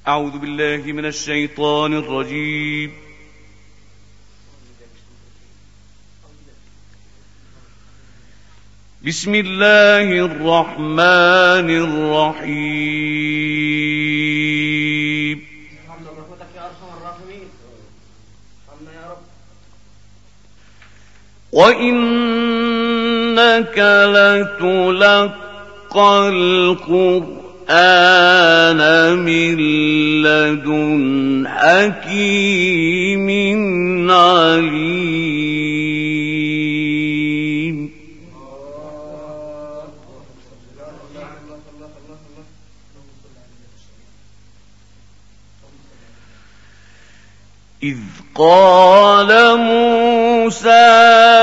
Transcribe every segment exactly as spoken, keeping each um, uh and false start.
أعوذ بالله من الشيطان الرجيم. بسم الله الرحمن الرحيم. وإنك لتلقى القرآن من لدن حكيم عليم. إذ قال موسى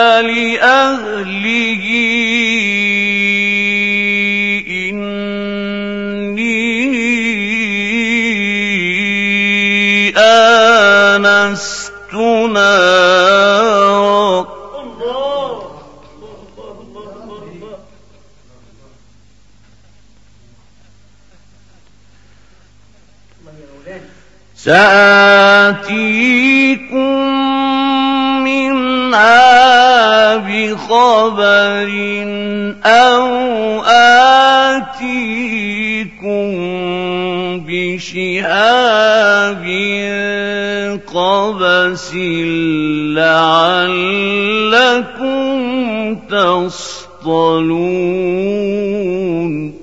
لأهله إني آنست نارا سآتيكم منها بخبر أو آتيكم بشهاب قبس لعلكم تصطلون.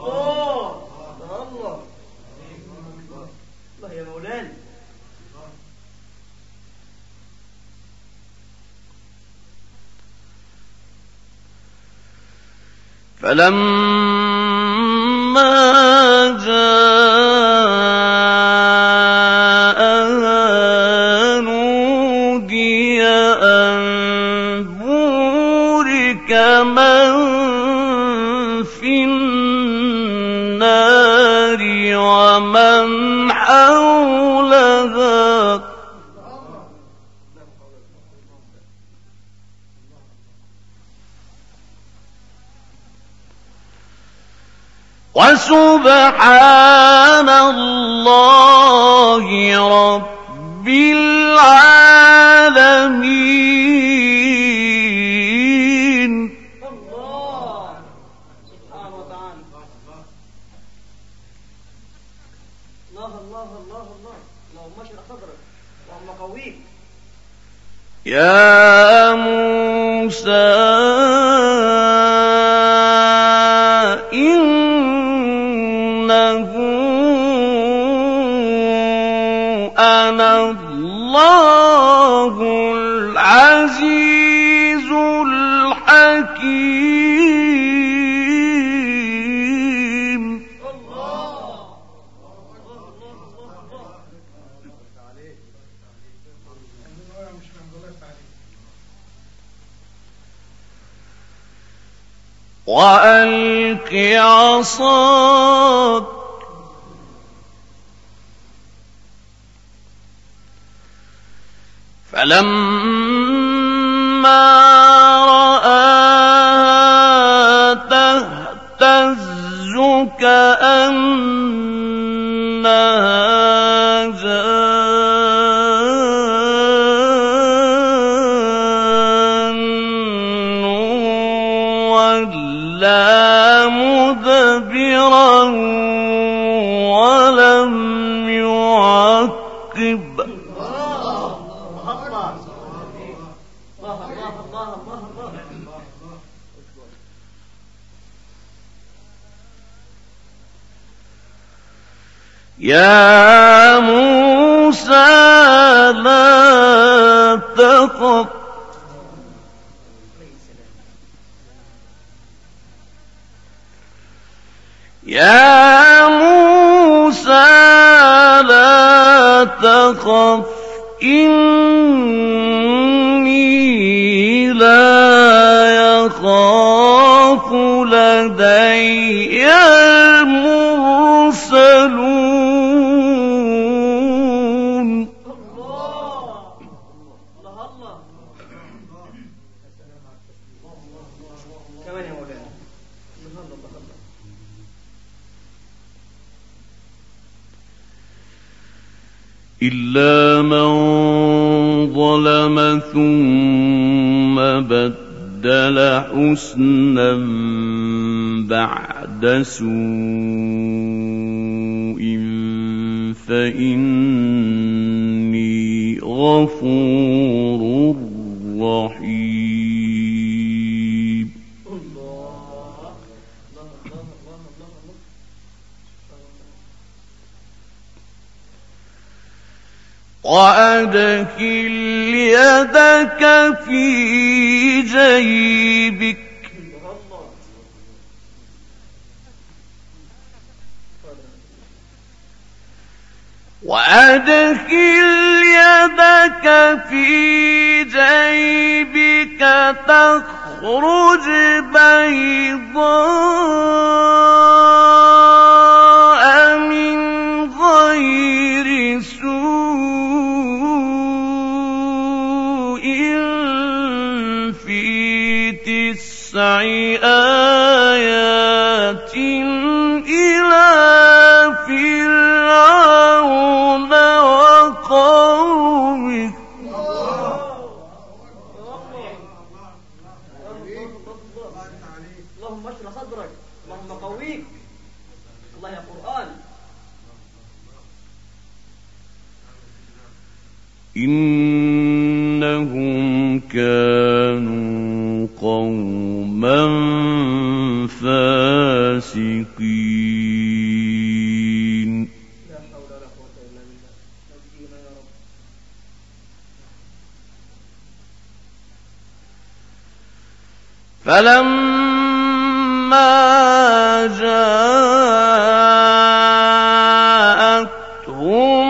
فلما جاءها نودي أن بورك من في النار ومن حولها وسبحان الله رب العالمين. الله سبحانه وتعالى. الله الله الله الله اللهم اشرح صدرك اللهم قويك. يا موسى إنه أنا الله العزيز الحكيم. وألق عصاك فلما رآها تهتز كأنها جان ولا مدبرا ولم يعقب. يا موسى لا تخف يا موسى لا تخف إني لا يخاف لدي المرسلون. الله الله الله كمان يا مولانا. الله الله الله إلا من ظلم ثم بدل حسنا بعد سوء فإني غفور رحيم. وأدخل يدك في جيبك وأدخل يدك في جيبك تخرج بيضاء من غير سوء في تسع آيات إلى فرعون وقومه. اللهم اشرح صدرك، اللهم قويك. الله يا قرآن. إنهم كانوا قوما فاسقين. لا حول ولا قوة إلا بالله. نجينا يا رب. فلما جاءتهم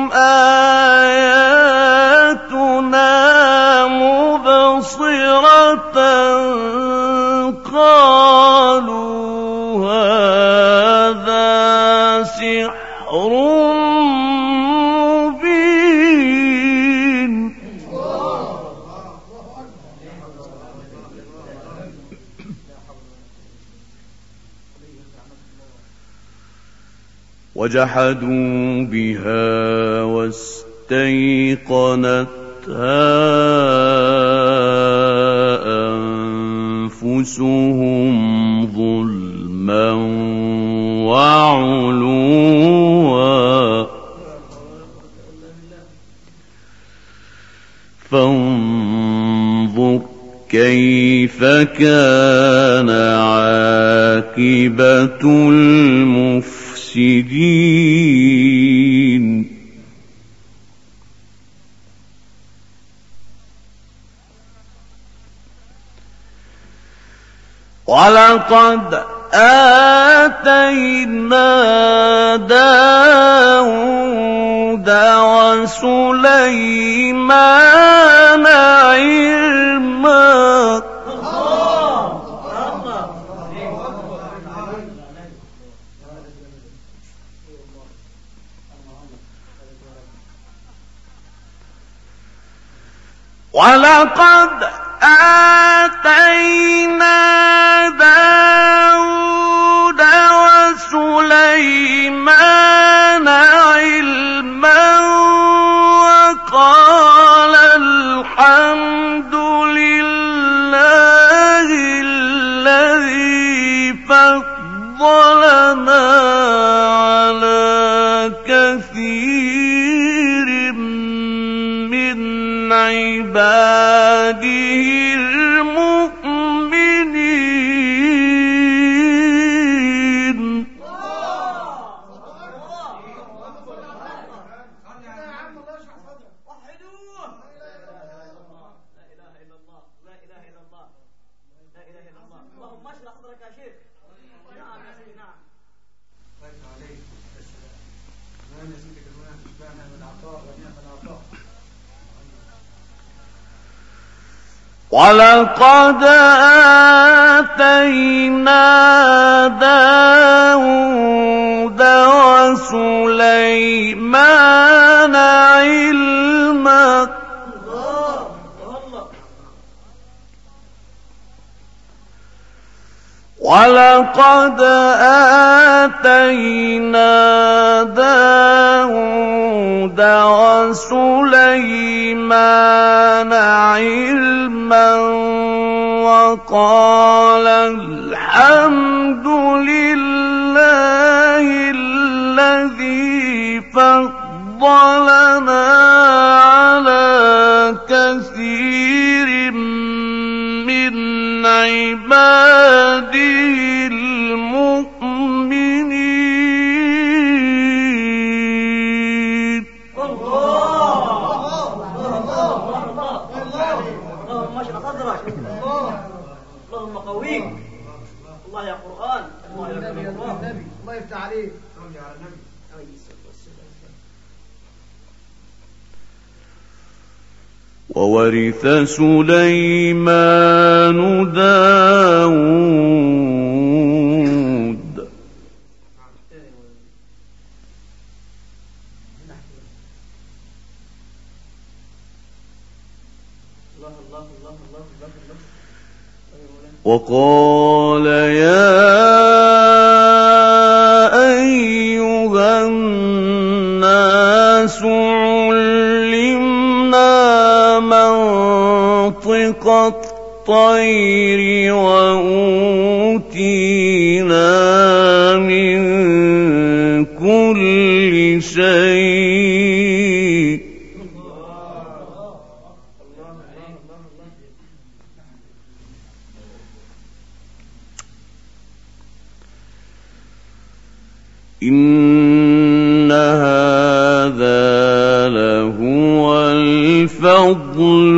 آياتنا مبصرة قالوا هذا سحر مبين. وجحدوا بها واستيقنتها أنفسهم ظلما وعلوا فانظر كيف كان عاقبة المفسدين. ولقد آتينا داود وسليمان علما ولقد آتينا داود وسليمان علما وقال الحمد لله الذي فضلنا على كثير من عباده المؤمنين. اللهم اشرح صدرك يا شيخ. نعم يا سيدي نعم. ولقد آتينا داود وسليمان علما ولقد آتينا داود سليمان علما وقال الحمد لله الذي فضلنا على كثير من عباده المؤمنين. اللهم اشرح صدرك. اللهم قويك. الله يا قرآن. الله يا نبي. الله يفتح عليك. صل على النبي عليه الصلاة والسلام. وورث سليمان داود وقال يا أيها الناس علمنا منطق الطير وأوتينا من كل شيء إن هذا لهو الفضل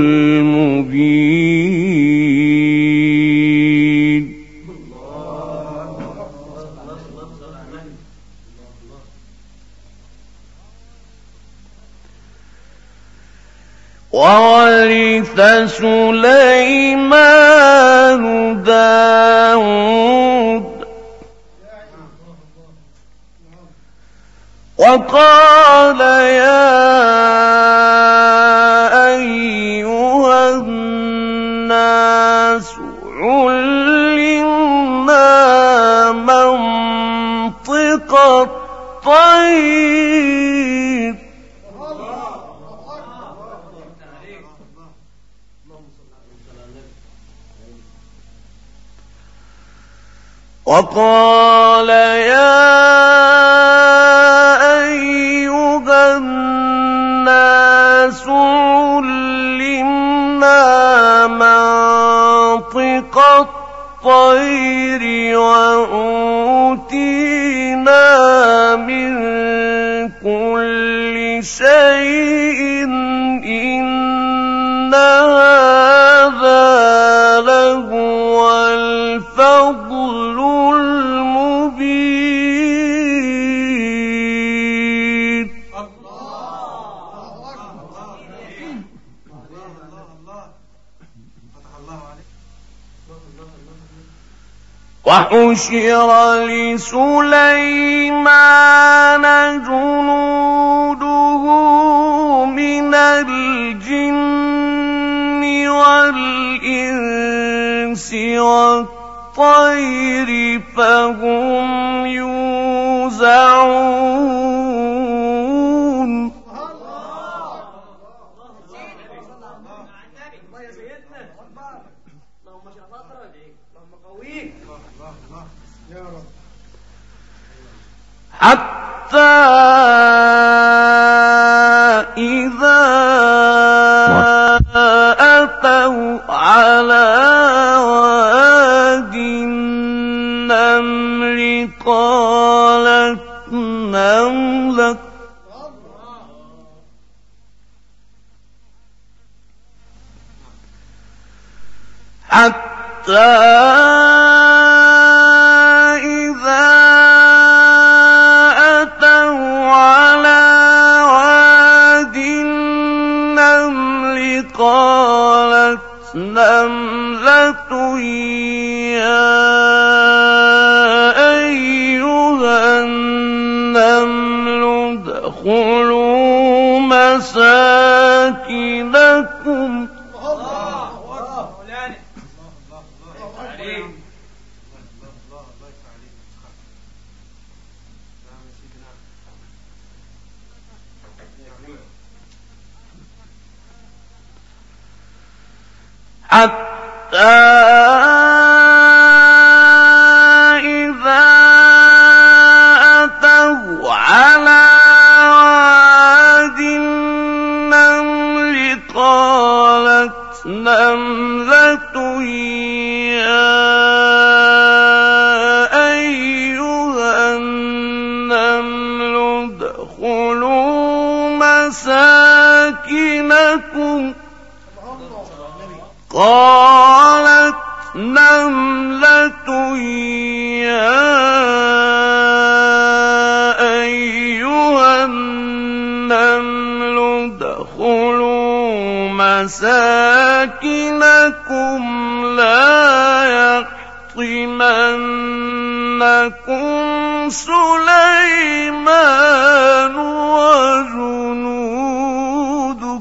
المبين. وورث سليمان داود وقال يا أيها الناس علمنا منطق الطير وقال يا أيها الناس علمنا منطق الطير وأوتينا من كل شيء إن هذا لهو الفضل المبين. وحشر لسليمان جنوده من الجن والإنس والطير فهم يوزعون. حتى إذا أتوا على واد النمل قالت نملة حتى قالت نملة يا أيها النمل ادخلوا مساكنكم حتى إذا أتوا على واد النمل قالت نملة يا أيها النمل ادخلوا مساكنكم قالت نملة يا أيها النمل ادخلوا مساكنكم لا يحطمنكم سليمان وجنوده.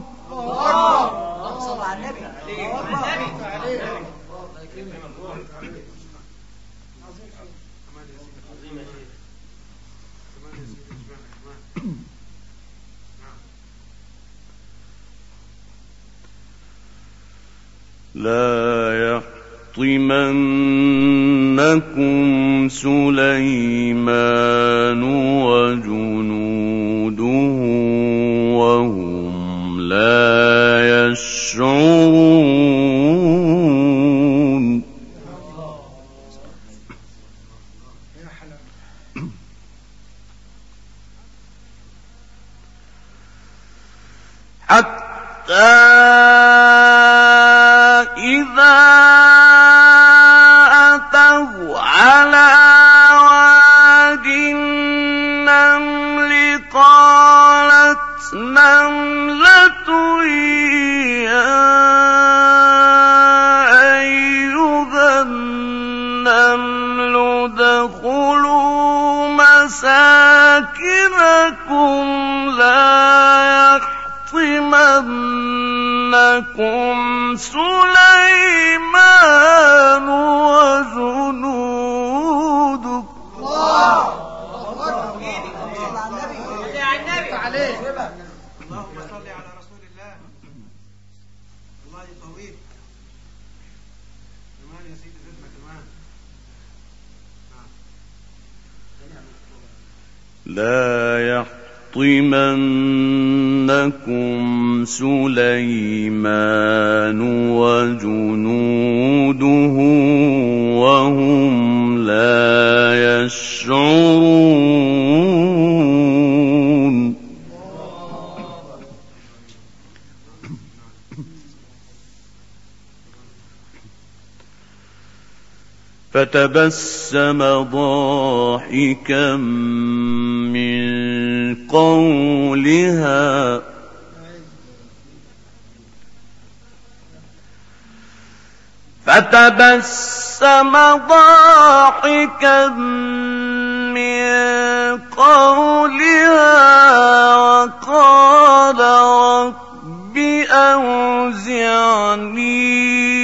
لا يحطمنكم سليمان وجنوده وهم لا يشعرون. حتى إذا أتوا على واد النمل قالت نملة يا أيها النمل ادخلوا مساكنكم لا يحطمنكم سليمان وجنوده. اللهم صل على رسول الله. الله يقويك كمان يا سيدي، زدنا كمان. لا يحطمنكم سليمان وجنوده وهم لا يشعرون. فتبسم ضاحكا من قولها فتبسم ضاحكا من قولها وقال رب أوزعني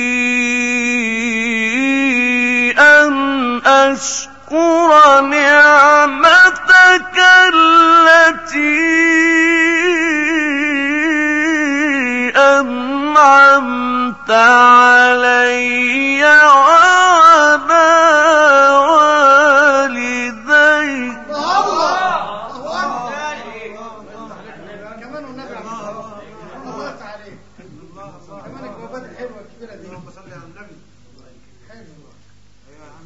أن أشكر نعمتك التي أنعمت علي وعلى والدي. كمان والنبي الله عليك كمان الجوابات الحلوة الكبيرة دي. اللهم صل على النبي. حلو. ايوه يا عم.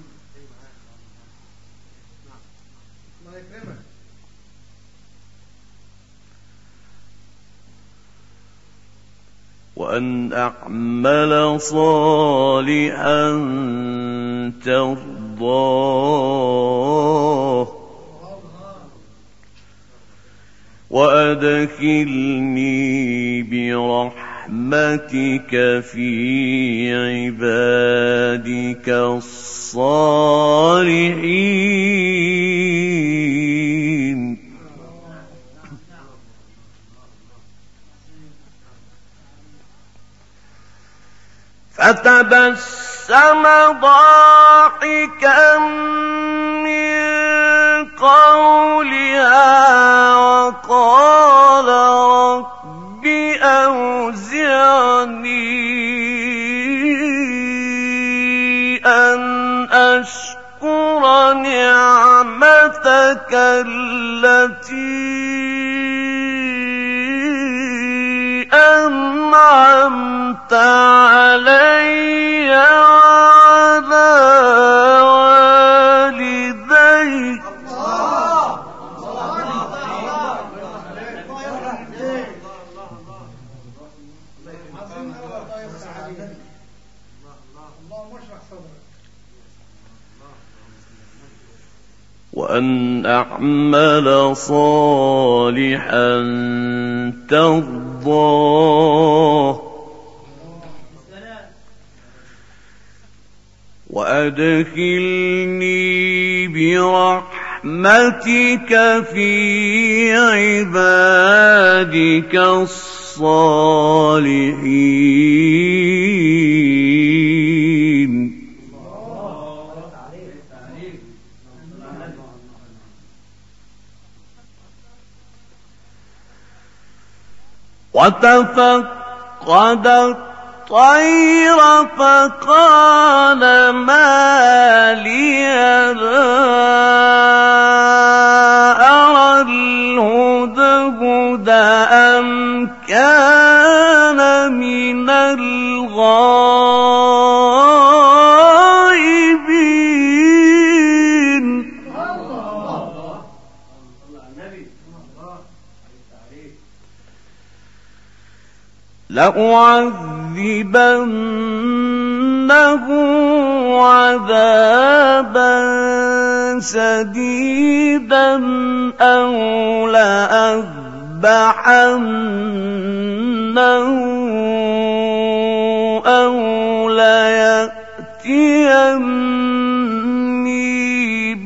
الله يكرمك. وأن أعمل صالحا ترضاه وأدخلني برحمتك في عبادك الصالحين. فتبسم ضاحكا من قولها وقال رب أوزعني نعمتك التي أنعمت علي وعلى والدي. وأن أعمل صالحا ترضاه وأدخلني برحمتك في عبادك الصالحين. وتفقد الطير فقال ما لي لا أرى الهدهد أم كان من الغائبين. لأعذبنه عذابا شديدا أو لأذبحنه أو ليأتيني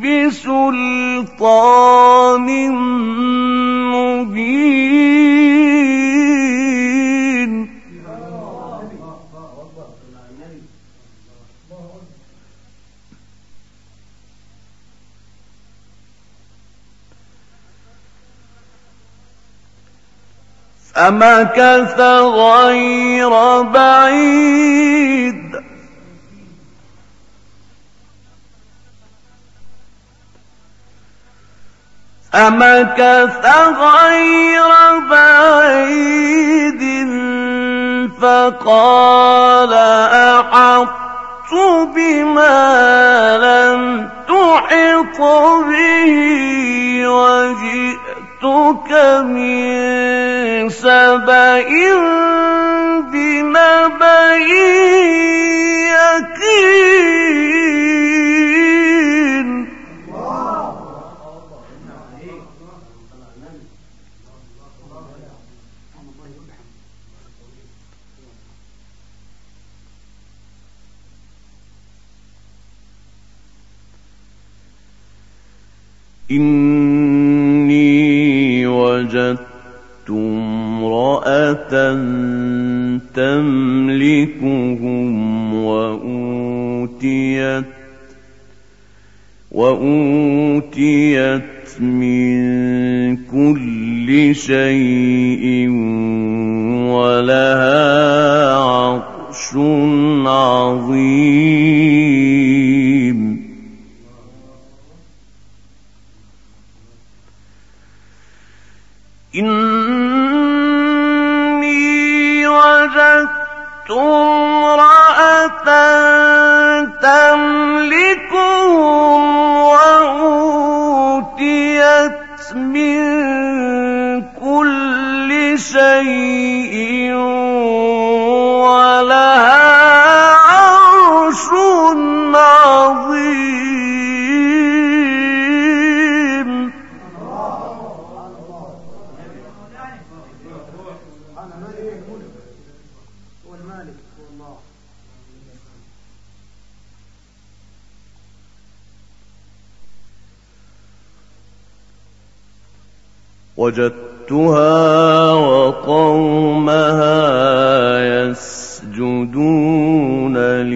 بسلطان مبين. فمكث غير بعيد فمكث غير بعيد فقال أحطت بما لم تحط به وجئتك من سبأ بنبأ يقين. إني وجدت امرأة تملكهم وأوتيت وأوتيت من كل شيء ولها عرش عظيم. إني وجدت امرأة تملكهم وأوتيت من كل شيء ولها عرش عظيم. وجدتها وقومها يسجدون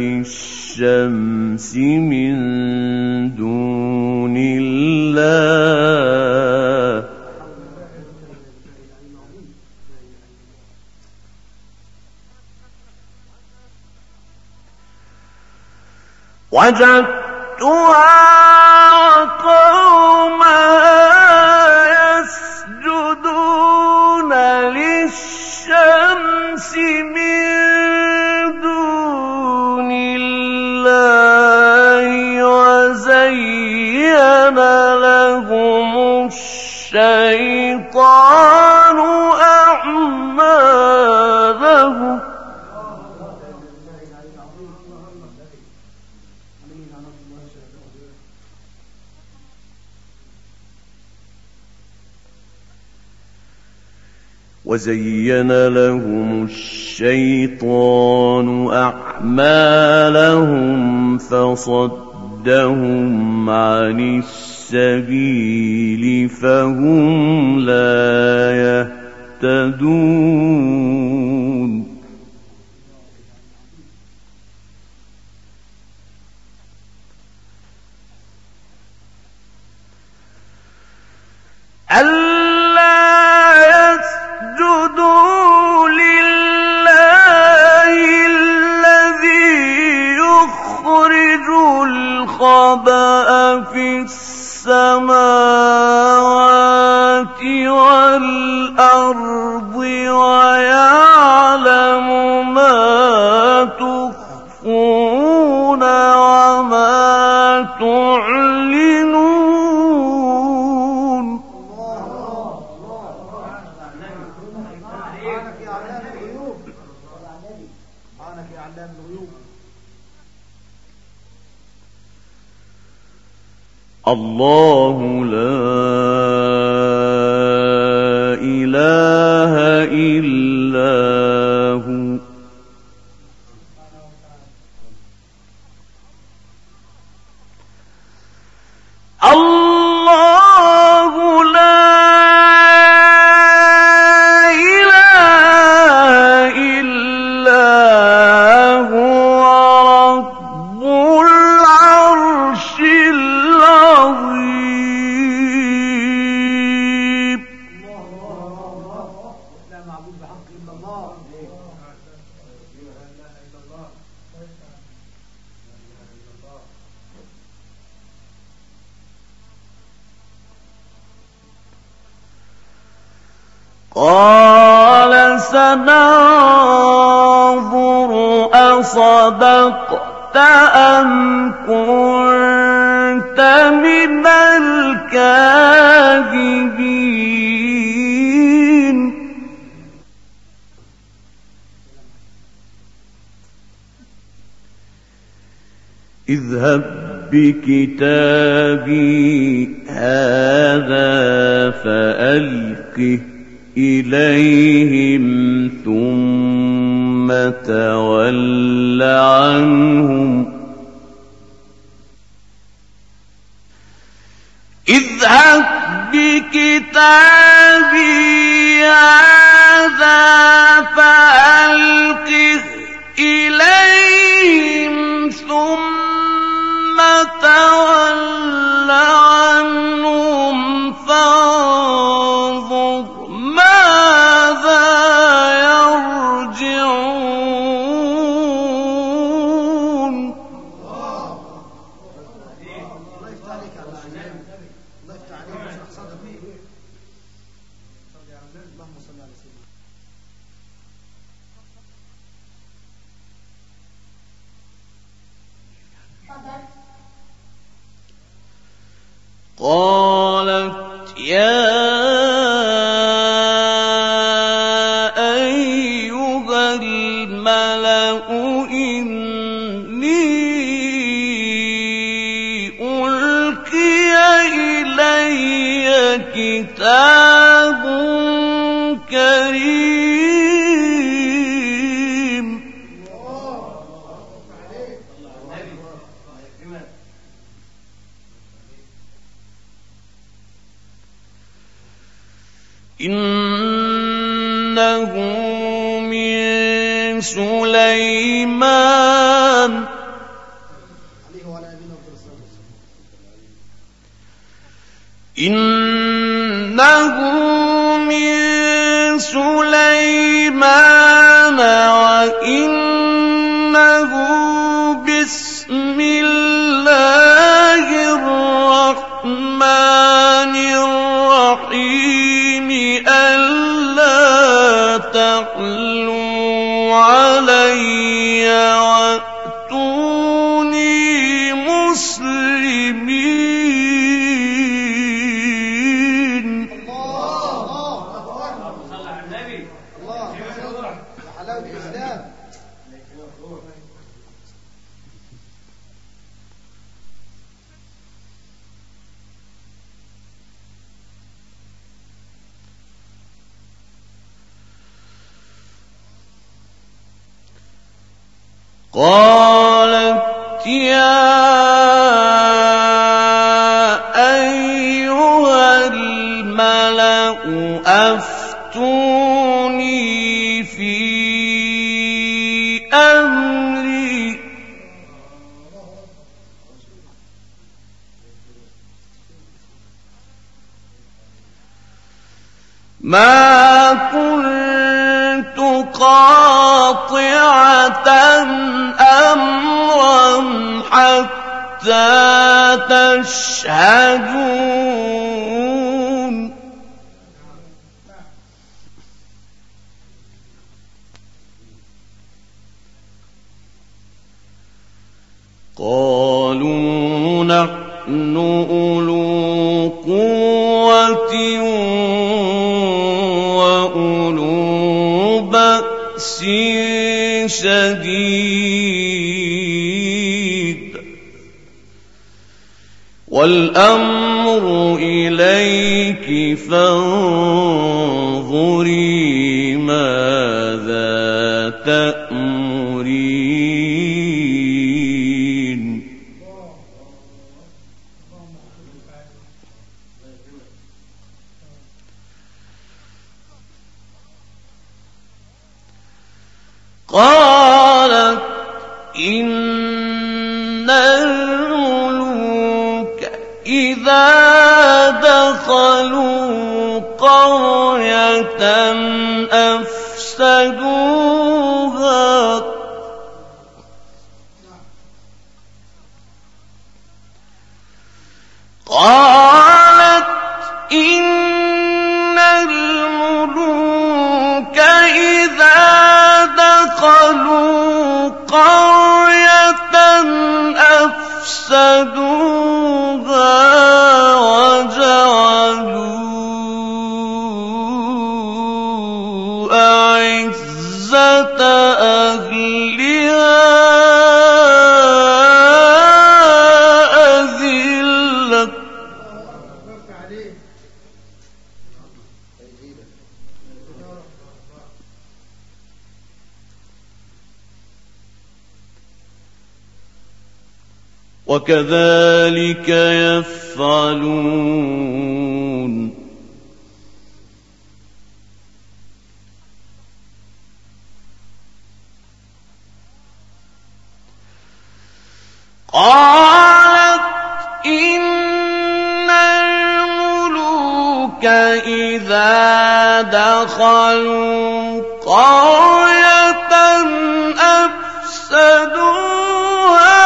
للشمس من دون الله وجدتها وقومها الشيطان أعمالهم وزين لهم الشيطان أعمالهم فصدهم عن السبيل فهم لا يهتدون الخبأ في السماوات والأرض ويعلم ما تخفون وما تعلنون الله لا إله إلا هو الله لا إله إلا هو رب العرش العظيم لا معبود بحق إلا الله. قال سننظر أصدقت أم كنت من الكاذبين اذهب بكتابي هذا فألقه إليهم ثم تول عنهم اذهب بكتابي هذا فألقه إليهم ثم تول عنهم فانظر ماذا يرجعون الله يفتح عليك على السلام. الله يفتح عليك ويشرح صدرك. اللهم صل على سيدنا. قالت يا أيها الملأ إني ألقي إلي كتاب كريم إنه من سليمان عليه وعلى أبينا وعلى الصلاة والسلام. إنه من سليمان وإنه بسم الله الرحمن الرحيم ألا تعلوا علي وأتوني مسلمين قالت يا أيها الملأ أفتوني في أمري ما كنت قاطعة أمرا حتى تشهدون قالوا نحن أولو قوة وأولو بأس شديد والأمر إليك فانظري ماذا تأمرين قالت إن الملوك إذا دخلوا قرية أفسدوها قالت إن الملوك إذا دخلوا قرية أفسدوها وجعلوا أعزة أهلها أذلة وكذلك يفعلون قالت إن الملوك إذا دخلوا قرية أفسدوها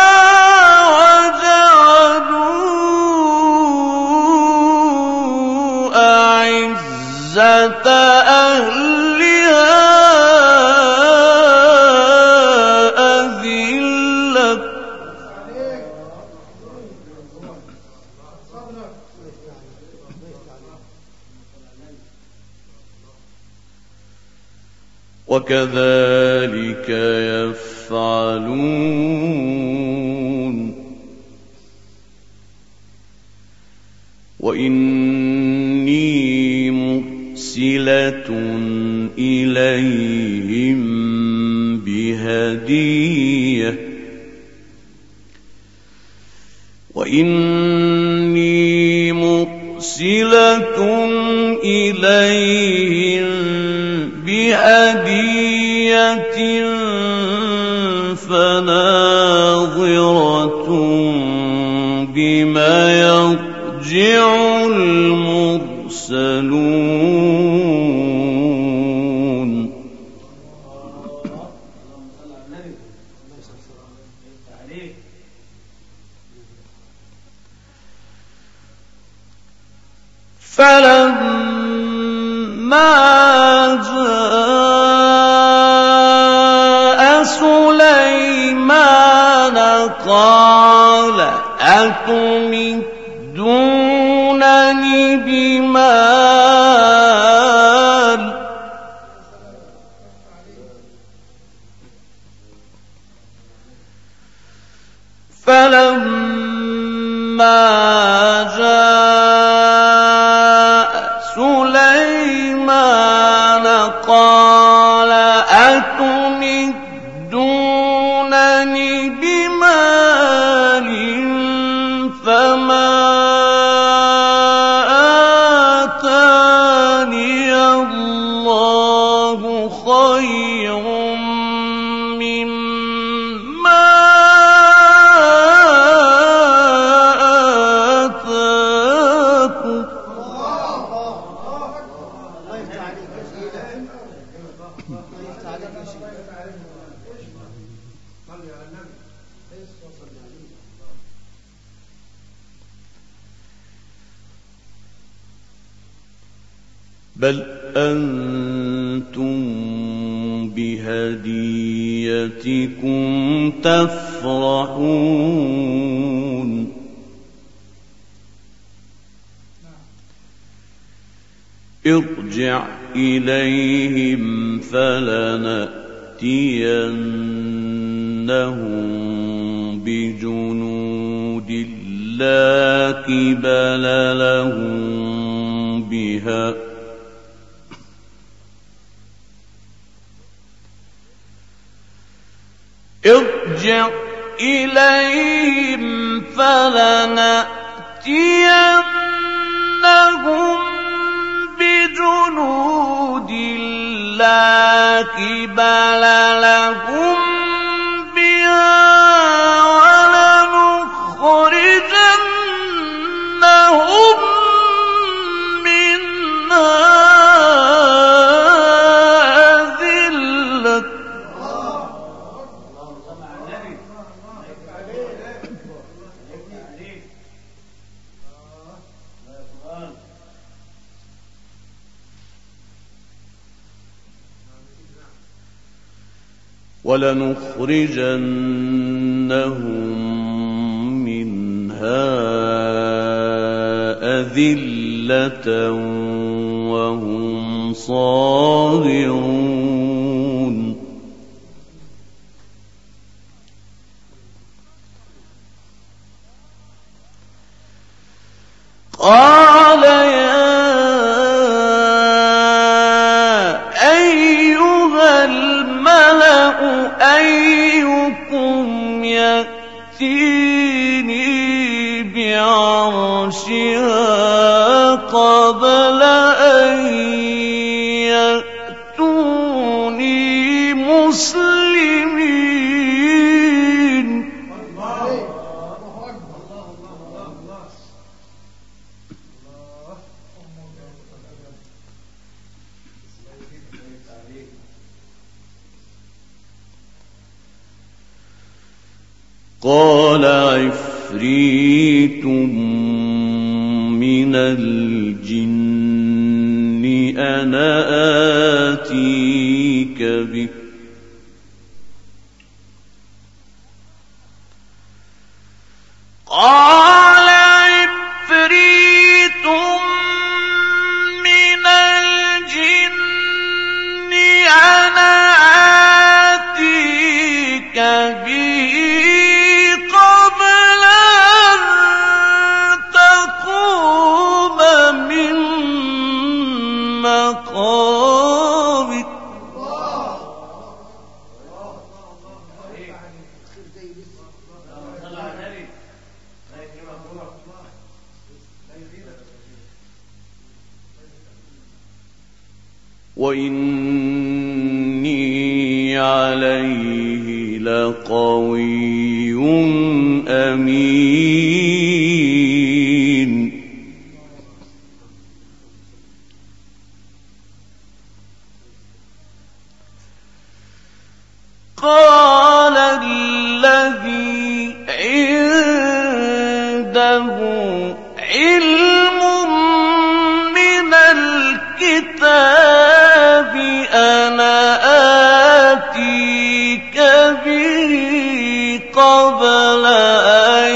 أعزة أهلها أذلة وكذلك يفعلون وإني مرسلة إليهم بهدية وإني مرسلة إليهم بهدية فناظرة بما يرجع المرسلون فلما جاء سليمان قال أتمدونني بمال فلما جاء سليمان قال أتمدونني بل أنتم بهديتكم تفرحون ارجع إليهم فلنأتينهم بجنود لا قبل لهم بها ارجع إليهم فلنأتينهم بجنود لا قبل لهم بها ولنخرجنهم منها أذلة ولنخرجنهم منها أذلة وهم صاغرون قال يا أيها الملأ أيكم يأتيني بعرشها قبل أن يأتوني مسلمين قال عفريت من الجن أنا آتيك به قال عفريت من الجن أنا آتيك به قبل أن تقوم من مقامك وإني عليه لقوي أمين قال الذي عنده علم من الكتاب أنا آتيك به قبل أن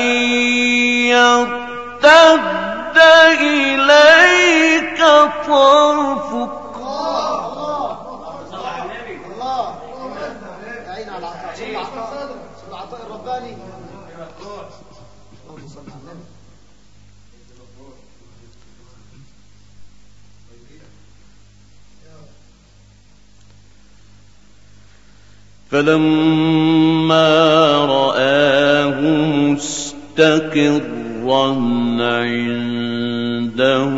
يرتد إليك طرفك فلما رآه مستقرا عنده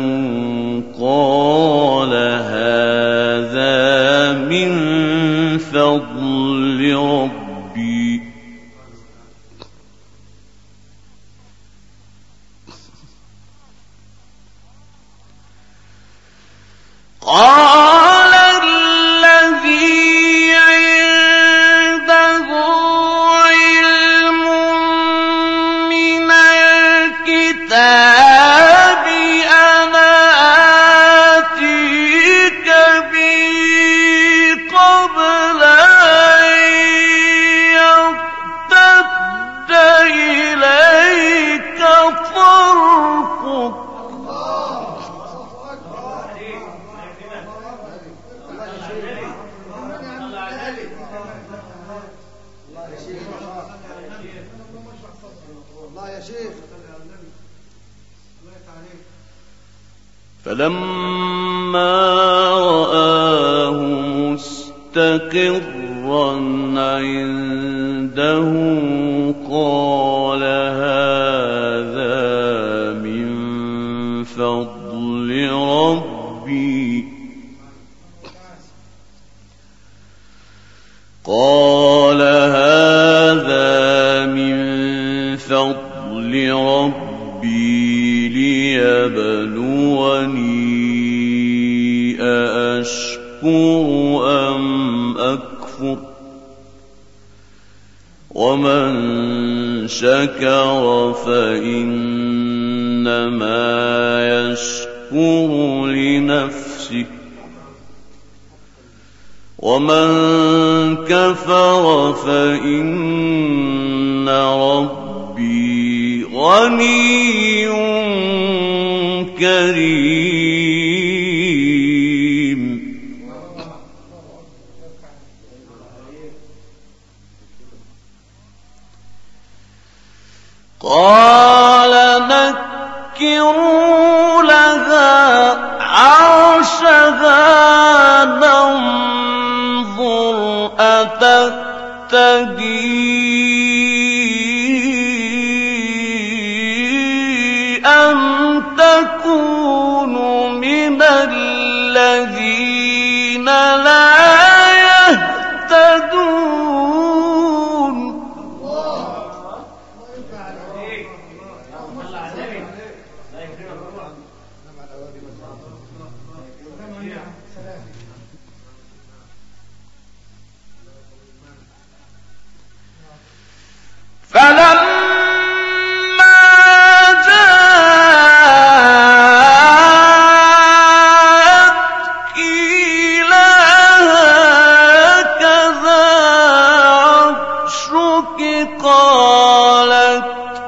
قال هذا من فضل ربي قال الذي عنده علم من الكتاب أنا آتيك فلما رآه مستقرا عنده قال هذا من فضل ربي قال هذا من فضل ربي ليبلوني أأشكر أم أكفر ومن شكر فإنما يشكر لنفسه ومن كفر فإن ربي غني كريم. قال نكروا لها عرشها ننظر أتهتدي أم تكون من الذين لا يهتدون. فلما جاءت قيل هكذا عرشك قالت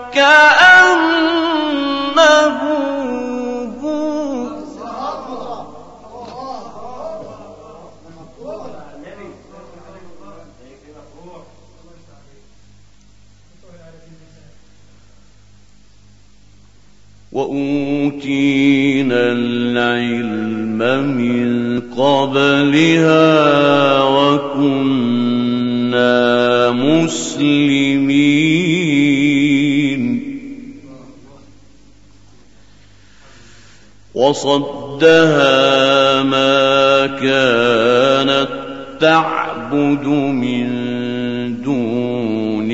كأنه هو. وأوتينا العلم من قبلها وكنا مسلمين. وصدها ما كانت تعبد من دون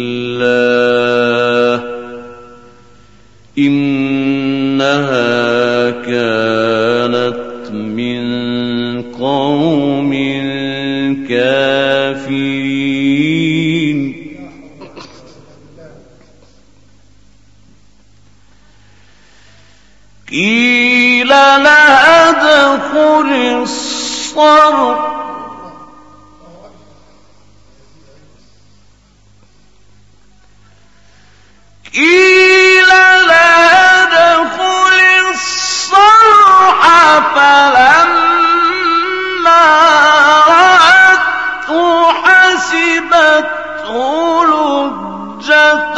الله إنها كانت من قوم كافرين. قيل لها ادخل الصرح قيل لها ادخل الصرح فلما رأته حسبته لجة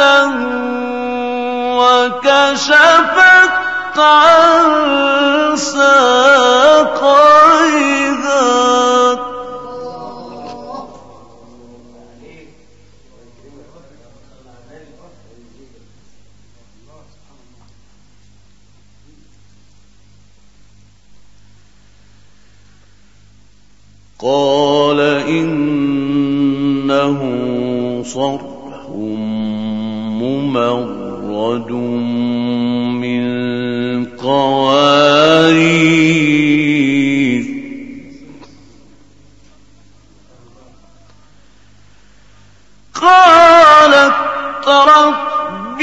وكشفت عن ساقيها قال إنه صرح ممرد من قوارير قالت رب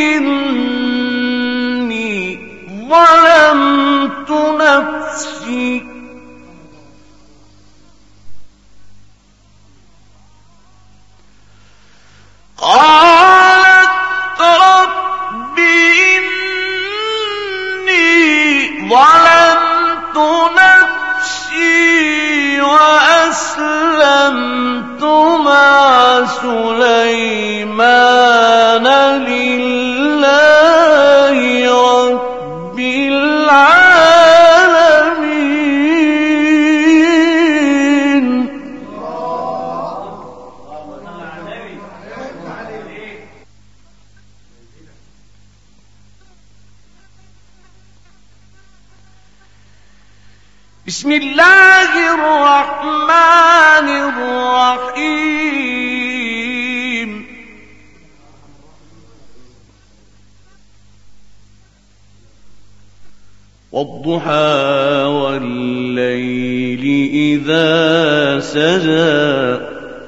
إني ظلمت نفسي قالت رب إني ظلمت نفسي وأسلمت مع سليمان لله رب العالمين. بسم الله الرحمن الرحيم والضحى والليل إذا سجى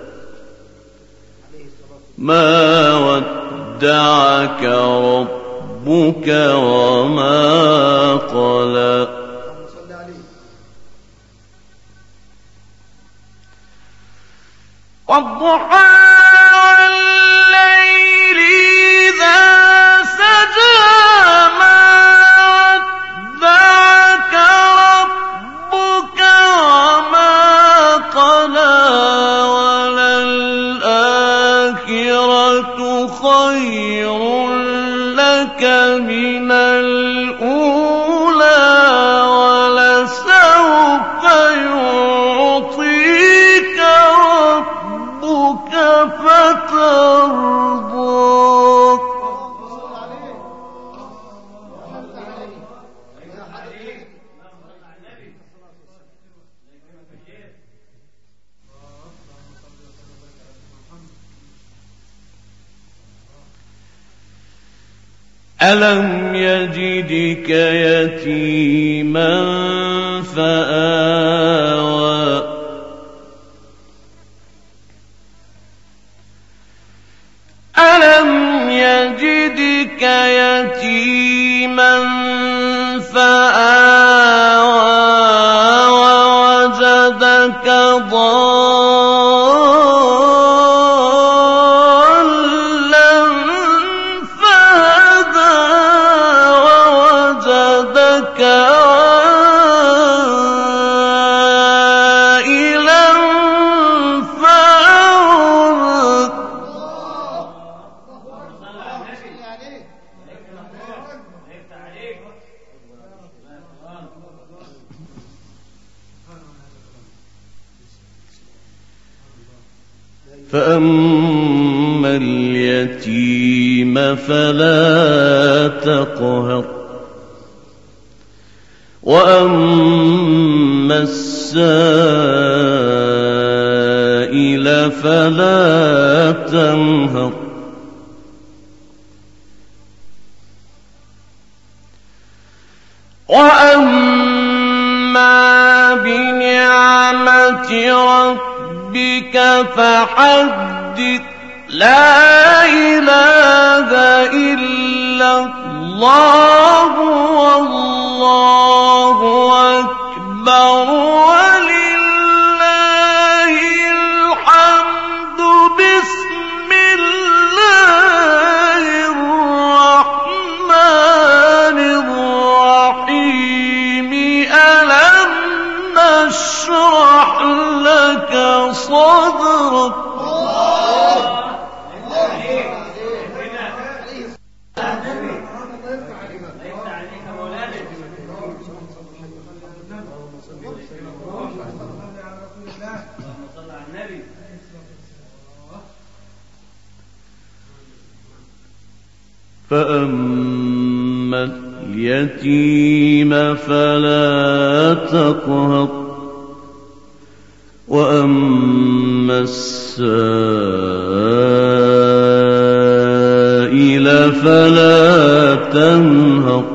ما ودعك ربك وما قلى والضحى والليل إذا سجى ما ودعك ربك وما قلى وللآخرة خير لك من الأولى ولسوف يعطيك ربك فترضى. ألم يجدك يتيما فآوى ألم يجدك يتيما فآوى ووجدك ضالا فهدى ووجدك عائلا فأغنى. فأما اليتيم فلا تقهر وأما السائل فلا تنهر وأما بنعمة ربك فحدث. لا إله إلا الله والله أكبر ولله الحمد. بسم الله الرحمن الرحيم. ألم نشرح لك صدرك. فأما اليتيم فلا تقهر وأما السائل فلا تنهر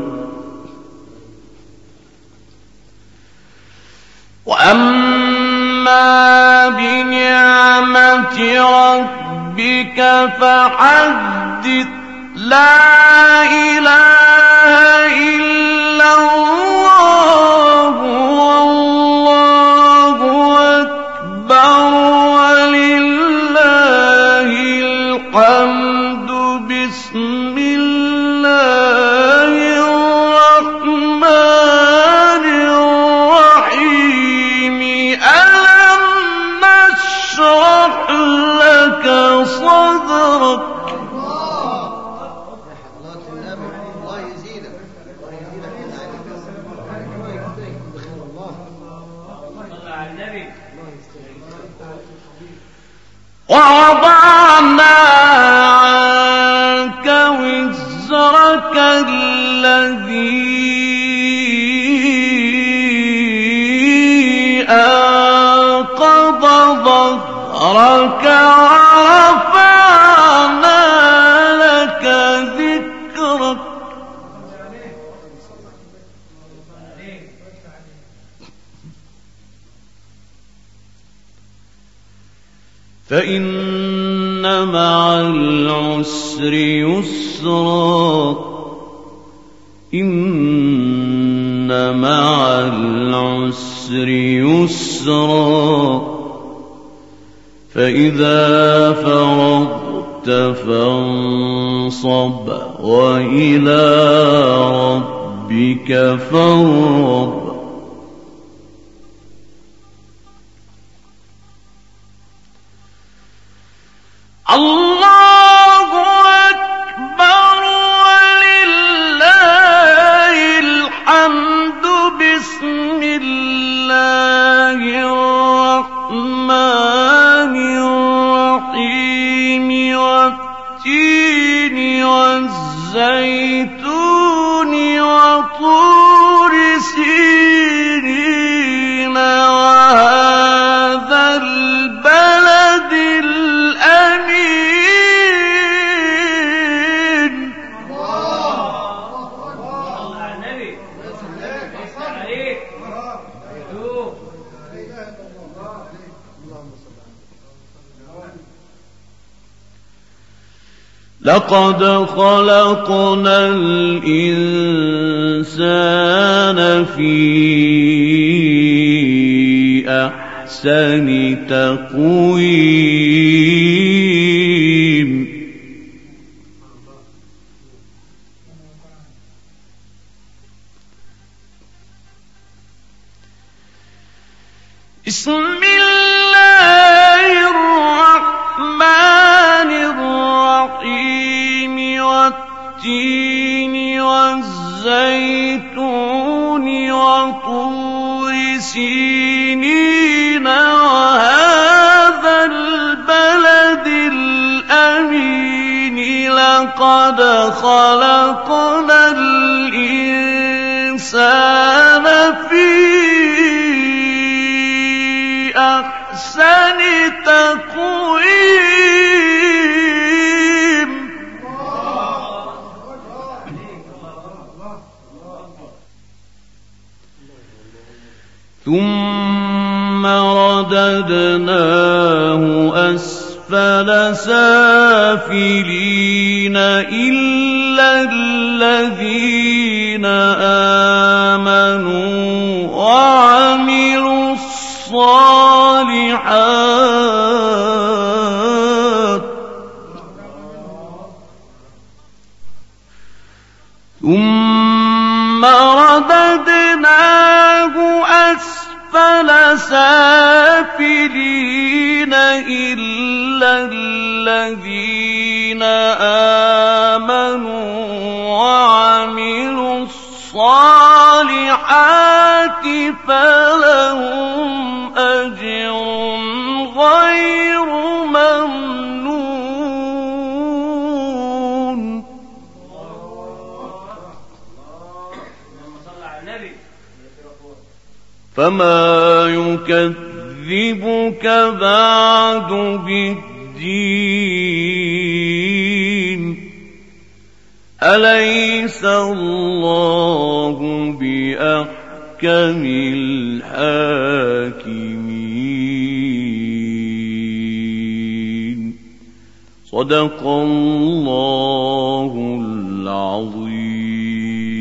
وأما بنعمة ربك فحدث. لا إله إلا الله والله أكبر ولله الحمد. بسم الله الرحمن الرحيم. ألم نشرح لك صدرك. ووضعنا عنك وزرك الذي أنقض ظهرك ورفعنا لك ذكرك فإن مع العسر يسرا إن مع العسر يسرا فإذا فرغت فانصب وإلى ربك فارغب الله أكبر ولله الحمد بسم الله الرحمن الرحيم والتين والزيتون وطور سينين وهذا البلد الأمين لقد خلقنا الإنسان في أحسن تقويم بسم الله الرحمن الرحيم والتين والزيتون وطور سينين وهذا البلد الأمين لقد خلقنا الإنسان في أحسن تقويم ثم رددناه أسفل سافلين إلا الذين آمنوا وعملوا الصالحات ثم رددناه أسفل سافلين إلا الذين آمنوا وعملوا الصالحات فلهم أجر غير ممنون فما يكذبك بعد بالدين أليس الله بأحكم الحاكمين صدق الله العظيم